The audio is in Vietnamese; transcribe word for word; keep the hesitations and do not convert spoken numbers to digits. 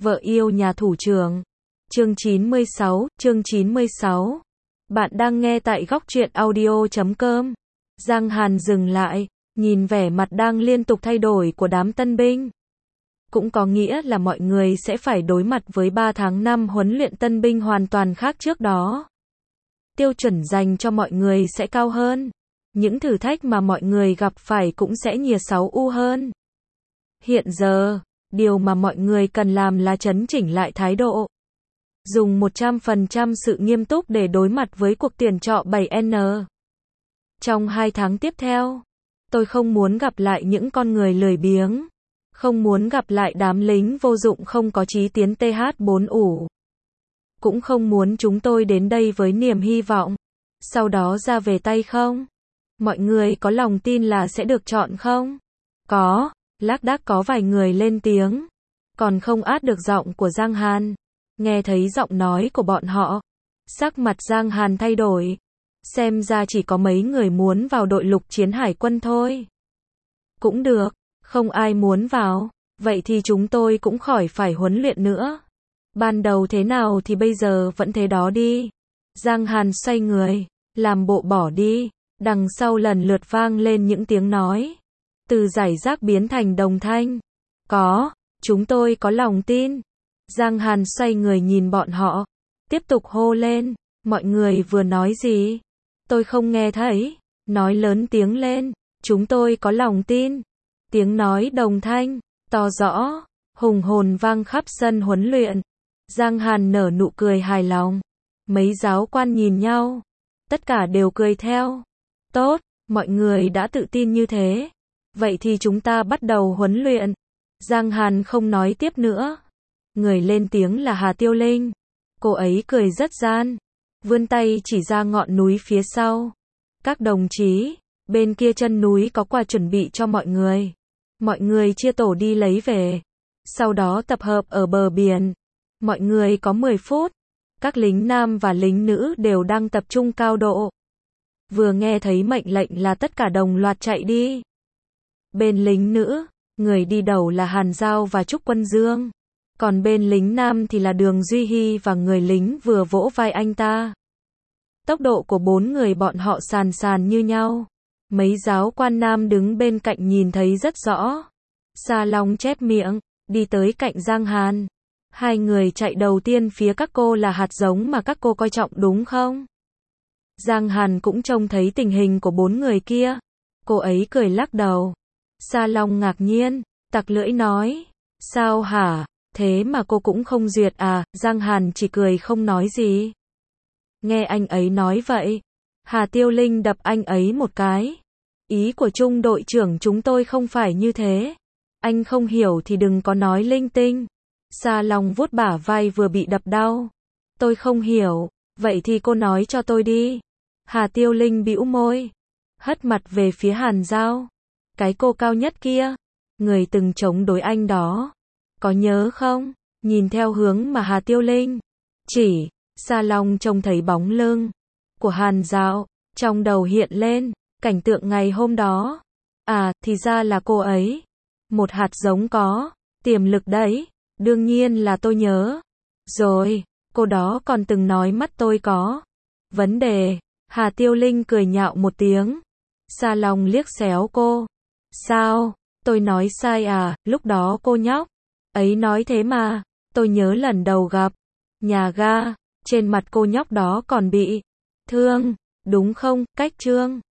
Vợ yêu nhà thủ trưởng. Chương chín mươi sáu, chương chín mươi sáu. Bạn đang nghe tại góc truyện audio chấm com. Giang Hàn dừng lại, nhìn vẻ mặt đang liên tục thay đổi của đám tân binh. Cũng có nghĩa là mọi người sẽ phải đối mặt với ba tháng năm huấn luyện tân binh hoàn toàn khác trước đó. Tiêu chuẩn dành cho mọi người sẽ cao hơn. Những thử thách mà mọi người gặp phải cũng sẽ nhiều sáu u hơn. Hiện giờ, điều mà mọi người cần làm là chấn chỉnh lại thái độ. Dùng một trăm phần trăm sự nghiêm túc để đối mặt với cuộc tuyển chọn bảy N. Trong hai tháng tiếp theo, tôi không muốn gặp lại những con người lười biếng. Không muốn gặp lại đám lính vô dụng không có chí tiến T H bốn ủ. Cũng không muốn chúng tôi đến đây với niềm hy vọng. Sau đó ra về tay không? Mọi người có lòng tin là sẽ được chọn không? Có, lác đác có vài người lên tiếng. Còn không át được giọng của Giang Hàn. Nghe thấy giọng nói của bọn họ. Sắc mặt Giang Hàn thay đổi. Xem ra chỉ có mấy người muốn vào đội lục chiến hải quân thôi. Cũng được, không ai muốn vào. Vậy thì chúng tôi cũng khỏi phải huấn luyện nữa. Ban đầu thế nào thì bây giờ vẫn thế đó đi. Giang Hàn xoay người, làm bộ bỏ đi. Đằng sau lần lượt vang lên những tiếng nói. Từ giải rác biến thành đồng thanh. Có, chúng tôi có lòng tin. Giang Hàn xoay người nhìn bọn họ. Tiếp tục hô lên. Mọi người vừa nói gì? Tôi không nghe thấy. Nói lớn tiếng lên. Chúng tôi có lòng tin. Tiếng nói đồng thanh, to rõ, hùng hồn vang khắp sân huấn luyện. Giang Hàn nở nụ cười hài lòng. Mấy giáo quan nhìn nhau. Tất cả đều cười theo. Tốt, mọi người đã tự tin như thế. Vậy thì chúng ta bắt đầu huấn luyện. Giang Hàn không nói tiếp nữa. Người lên tiếng là Hà Tiêu Linh. Cô ấy cười rất gian. Vươn tay chỉ ra ngọn núi phía sau. Các đồng chí, bên kia chân núi có quà chuẩn bị cho mọi người. Mọi người chia tổ đi lấy về. Sau đó tập hợp ở bờ biển. Mọi người có mười phút. Các lính nam và lính nữ đều đang tập trung cao độ. Vừa nghe thấy mệnh lệnh là tất cả đồng loạt chạy đi. Bên lính nữ, người đi đầu là Hàn Giao và Trúc Quân Dương. Còn bên lính nam thì là Đường Duy Hy và người lính vừa vỗ vai anh ta. Tốc độ của bốn người bọn họ sàn sàn như nhau. Mấy giáo quan nam đứng bên cạnh nhìn thấy rất rõ. Sa Long chép miệng, đi tới cạnh Giang Hàn. Hai người chạy đầu tiên phía các cô là hạt giống mà các cô coi trọng đúng không? Giang Hàn cũng trông thấy tình hình của bốn người kia. Cô ấy cười lắc đầu. Sa Long ngạc nhiên, tặc lưỡi nói. Sao hả? Thế mà cô cũng không duyệt à? Giang Hàn chỉ cười không nói gì. Nghe anh ấy nói vậy. Hà Tiêu Linh đập anh ấy một cái. Ý của Trung đội trưởng chúng tôi không phải như thế. Anh không hiểu thì đừng có nói linh tinh. Sa Long vuốt bả vai vừa bị đập đau. Tôi không hiểu, vậy thì cô nói cho tôi đi. Hà Tiêu Linh bĩu môi. Hất mặt về phía Hàn Giao. Cái cô cao nhất kia. Người từng chống đối anh đó. Có nhớ không? Nhìn theo hướng mà Hà Tiêu Linh chỉ. Sa Long trông thấy bóng lưng của Hàn Giao. Trong đầu hiện lên cảnh tượng ngày hôm đó. À, thì ra là cô ấy. Một hạt giống có tiềm lực đấy. Đương nhiên là tôi nhớ. Rồi, cô đó còn từng nói mắt tôi có vấn đề. Hà Tiêu Linh cười nhạo một tiếng. Sa Long liếc xéo cô. Sao? Tôi nói sai à? Lúc đó cô nhóc ấy nói thế mà. Tôi nhớ lần đầu gặp nhà ga. Trên mặt cô nhóc đó còn bị thương. Đúng không? Cách trương